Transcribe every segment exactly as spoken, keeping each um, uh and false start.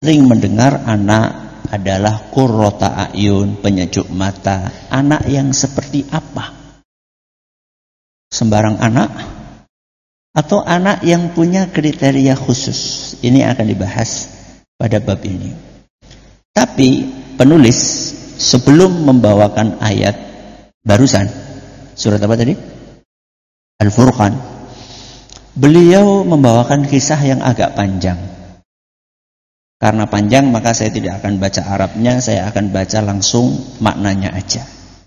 sering mendengar anak adalah qurrata a'yun, penyejuk mata. Anak yang seperti apa? Sembarang anak atau anak yang punya kriteria khusus? Ini akan dibahas pada bab ini. Tapi penulis sebelum membawakan ayat barusan, surat apa tadi? Al-Furqan. Beliau membawakan kisah yang agak panjang. Karena panjang maka saya tidak akan baca Arabnya, saya akan baca langsung maknanya aja.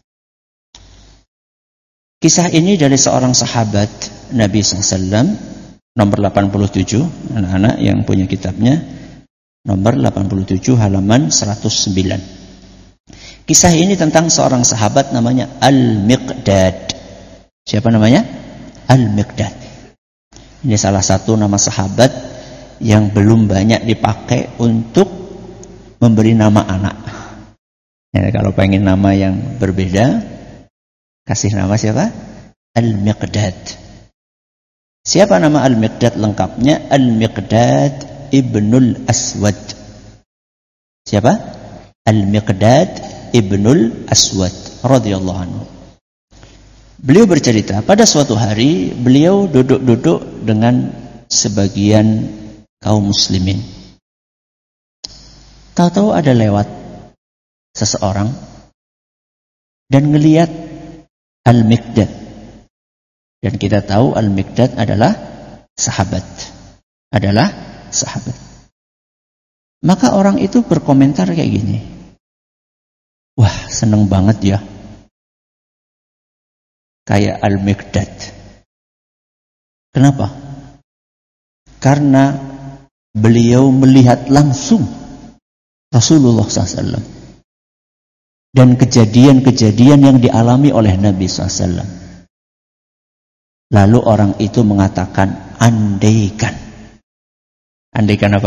Kisah ini dari seorang sahabat Nabi shallallahu alaihi wasallam, nomor delapan puluh tujuh, anak-anak yang punya kitabnya, nomor delapan puluh tujuh halaman seratus sembilan. Kisah ini tentang seorang sahabat namanya Al-Miqdad. Siapa namanya? Al-Miqdad. Ini salah satu nama sahabat yang belum banyak dipakai untuk memberi nama anak. Ya, kalau pengen nama yang berbeda, kasih nama siapa? Al-Miqdad. Siapa nama Al-Miqdad lengkapnya? Al-Miqdad Ibnul Aswad. Siapa? Al-Miqdad Ibnul Aswad radhiyallahu anhu. Beliau bercerita, pada suatu hari beliau duduk-duduk dengan sebagian kaum muslimin. Tahu-tahu ada lewat seseorang dan ngelihat Al-Miqdad. Dan kita tahu Al-Miqdad adalah sahabat. Adalah sahabat. Maka orang itu berkomentar kayak gini. Wah, seneng banget ya. Kayak Al-Miqdad. Kenapa? Karena beliau melihat langsung Rasulullah shallallahu alaihi wasallam dan kejadian-kejadian yang dialami oleh Nabi shallallahu alaihi wasallam. Lalu orang itu mengatakan, andaikan. Andaikan apa?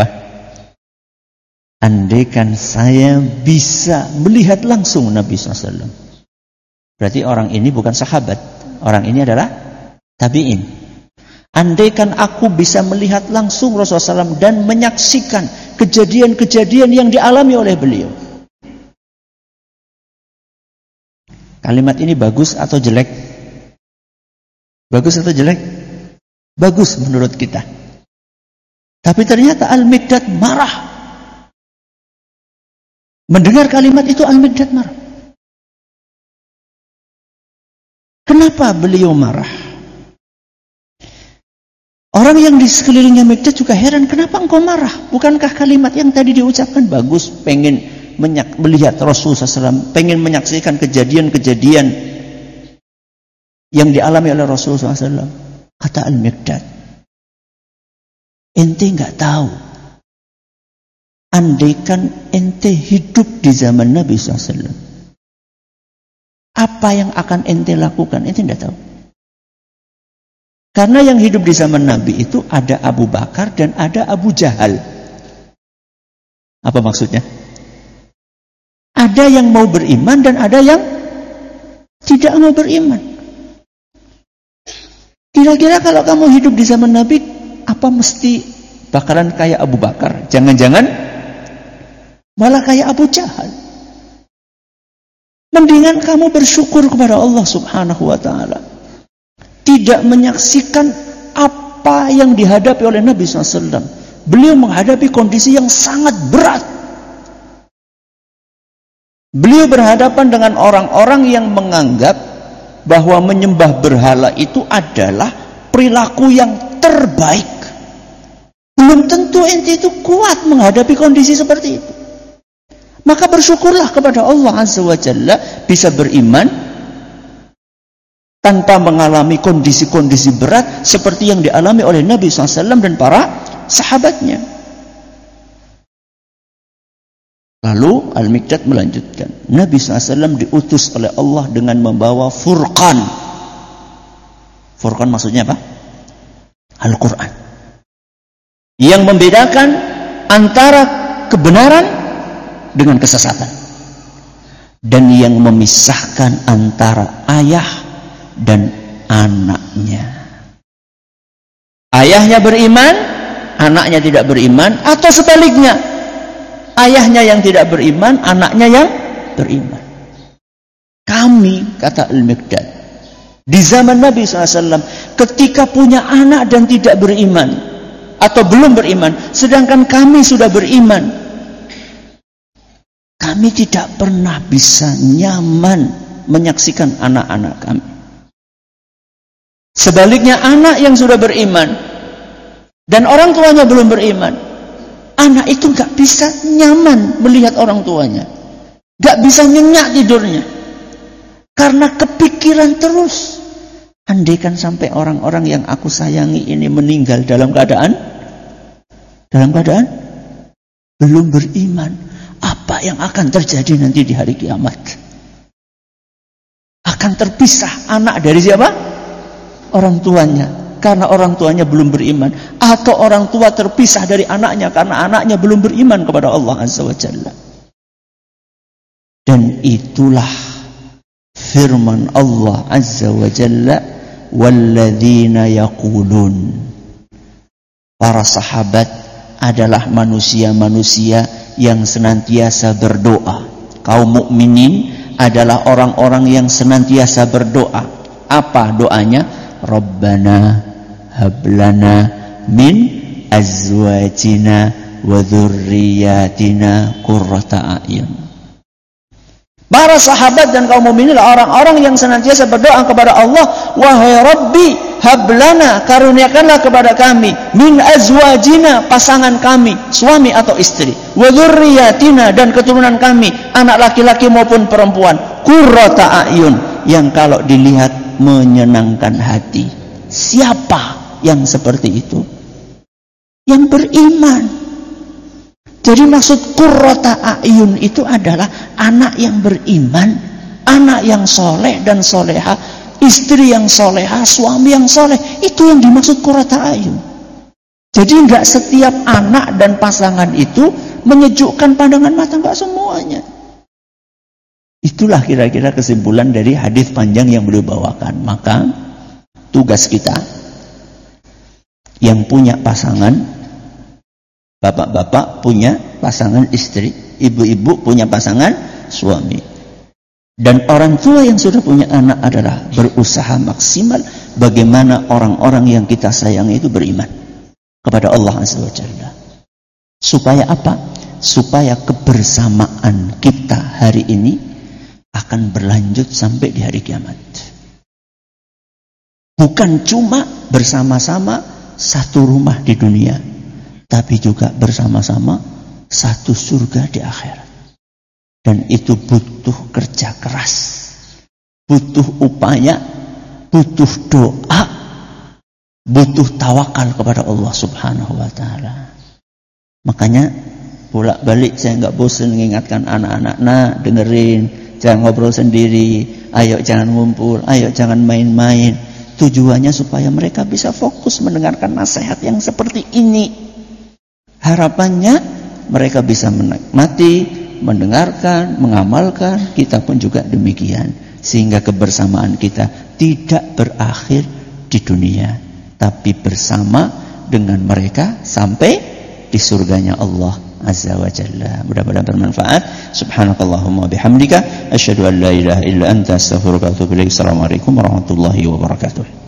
Andaikan saya bisa melihat langsung Nabi shallallahu alaihi wasallam. Berarti orang ini bukan sahabat. Orang ini adalah tabi'in. Andaikan aku bisa melihat langsung Rasulullah shallallahu alaihi wasallam dan menyaksikan kejadian-kejadian yang dialami oleh beliau. Kalimat ini bagus atau jelek? Bagus atau jelek? Bagus menurut kita. Tapi ternyata Al-Miqdad marah. Mendengar kalimat itu Al-Miqdad marah. Kenapa beliau marah? Orang yang di sekelilingnya Miqdad juga heran, kenapa engkau marah? Bukankah kalimat yang tadi diucapkan bagus, pengen menyak- melihat Rasulullah shallallahu alaihi wasallam, pengen menyaksikan kejadian-kejadian yang dialami oleh Rasulullah shallallahu alaihi wasallam. Kata Al-Miqdad, ente nggak tahu, andaikan ente hidup di zaman Nabi shallallahu alaihi wasallam, apa yang akan ente lakukan? Ente tidak tahu. Karena yang hidup di zaman Nabi itu ada Abu Bakar dan ada Abu Jahal. Apa maksudnya? Ada yang mau beriman dan ada yang tidak mau beriman. Kira-kira kalau kamu hidup di zaman Nabi, apa mesti bakalan kayak Abu Bakar? Jangan-jangan malah kayak Abu Jahal. Mendingan kamu bersyukur kepada Allah subhanahu wa ta'ala. Tidak menyaksikan apa yang dihadapi oleh Nabi shallallahu alaihi wasallam. Beliau menghadapi kondisi yang sangat berat. Beliau berhadapan dengan orang-orang yang menganggap bahwa menyembah berhala itu adalah perilaku yang terbaik. Belum tentu ente itu kuat menghadapi kondisi seperti itu. Maka bersyukurlah kepada Allah Azza wa Jalla bisa beriman tanpa mengalami kondisi-kondisi berat seperti yang dialami oleh Nabi shallallahu alaihi wasallam dan para sahabatnya. Lalu Al-Miqdad melanjutkan, Nabi shallallahu alaihi wasallam diutus oleh Allah dengan membawa Furqan. Furqan maksudnya apa? Al-Quran. Yang membedakan antara kebenaran dengan kesesatan. Dan yang memisahkan antara ayah dan anaknya. Ayahnya beriman, anaknya tidak beriman, atau sebaliknya. ayahnya yang tidak beriman, anaknya yang beriman. Kami, kata Al-Miqdad, di zaman Nabi shallallahu alaihi wasallam, ketika punya anak dan tidak beriman atau belum beriman, sedangkan kami sudah beriman, kami tidak pernah bisa nyaman menyaksikan anak-anak kami. Sebaliknya, anak yang sudah beriman dan orang tuanya belum beriman, anak itu gak bisa nyaman melihat orang tuanya, gak bisa nyenyak tidurnya, karena kepikiran terus. Andaikan sampai orang-orang yang aku sayangi ini meninggal dalam keadaan dalam keadaan belum beriman, apa yang akan terjadi nanti di hari kiamat? Akan terpisah anak dari siapa? Orang tuanya, karena orang tuanya belum beriman, atau orang tua terpisah dari anaknya karena anaknya belum beriman kepada Allah Azza wa Jalla. Dan itulah firman Allah Azza wa Jalla, walladzina yaqulun. Para sahabat adalah manusia-manusia yang senantiasa berdoa. Kaum mukminin adalah orang-orang yang senantiasa berdoa. Apa doanya? Rabbana hablana min azwajina wa dzurriyyatina qurrata a'yun. Para sahabat dan kaum mukminin orang-orang yang senantiasa berdoa kepada Allah, wahai Rabbi, hablana, karuniakanlah kepada kami, min azwajina, pasangan kami, suami atau istri, wa dzurriyyatina, dan keturunan kami, anak laki-laki maupun perempuan, qurrata a'yun, yang kalau dilihat menyenangkan hati. Siapa yang seperti itu? Yang beriman. Jadi maksud qurrata a'yun itu adalah anak yang beriman, anak yang soleh dan soleha, istri yang soleha, suami yang soleh. Itu yang dimaksud qurrata a'yun. Jadi enggak setiap anak dan pasangan itu menyejukkan pandangan mata, enggak semuanya. Itulah kira-kira kesimpulan dari hadis panjang yang beliau bawakan. Maka tugas kita yang punya pasangan, bapak-bapak punya pasangan istri, ibu-ibu punya pasangan suami, dan orang tua yang sudah punya anak adalah berusaha maksimal bagaimana orang-orang yang kita sayangi itu beriman kepada Allah Azza wa Jalla. Supaya apa? Supaya kebersamaan kita hari ini akan berlanjut sampai di hari kiamat. Bukan cuma bersama-sama satu rumah di dunia, tapi juga bersama-sama satu surga di akhirat. Dan itu butuh kerja keras, butuh upaya, butuh doa, butuh tawakal kepada Allah Subhanahu wa taala. Makanya bolak-balik saya enggak bosan mengingatkan anak-anak, nah dengerin, jangan ngobrol sendiri, ayo jangan ngumpul, ayo jangan main-main. Tujuannya supaya mereka bisa fokus mendengarkan nasihat yang seperti ini. Harapannya mereka bisa menikmati, mendengarkan, mengamalkan, kita pun juga demikian. Sehingga kebersamaan kita tidak berakhir di dunia, tapi bersama dengan mereka sampai di surganya Allah Azza wa Jalla. Mudah-mudahan bermanfaat. Subhanakallahumma bihamdika asyhadu an la ilaha illa anta astaghfiruka wa atubu ilaik. Assalamualaikum warahmatullahi wabarakatuh.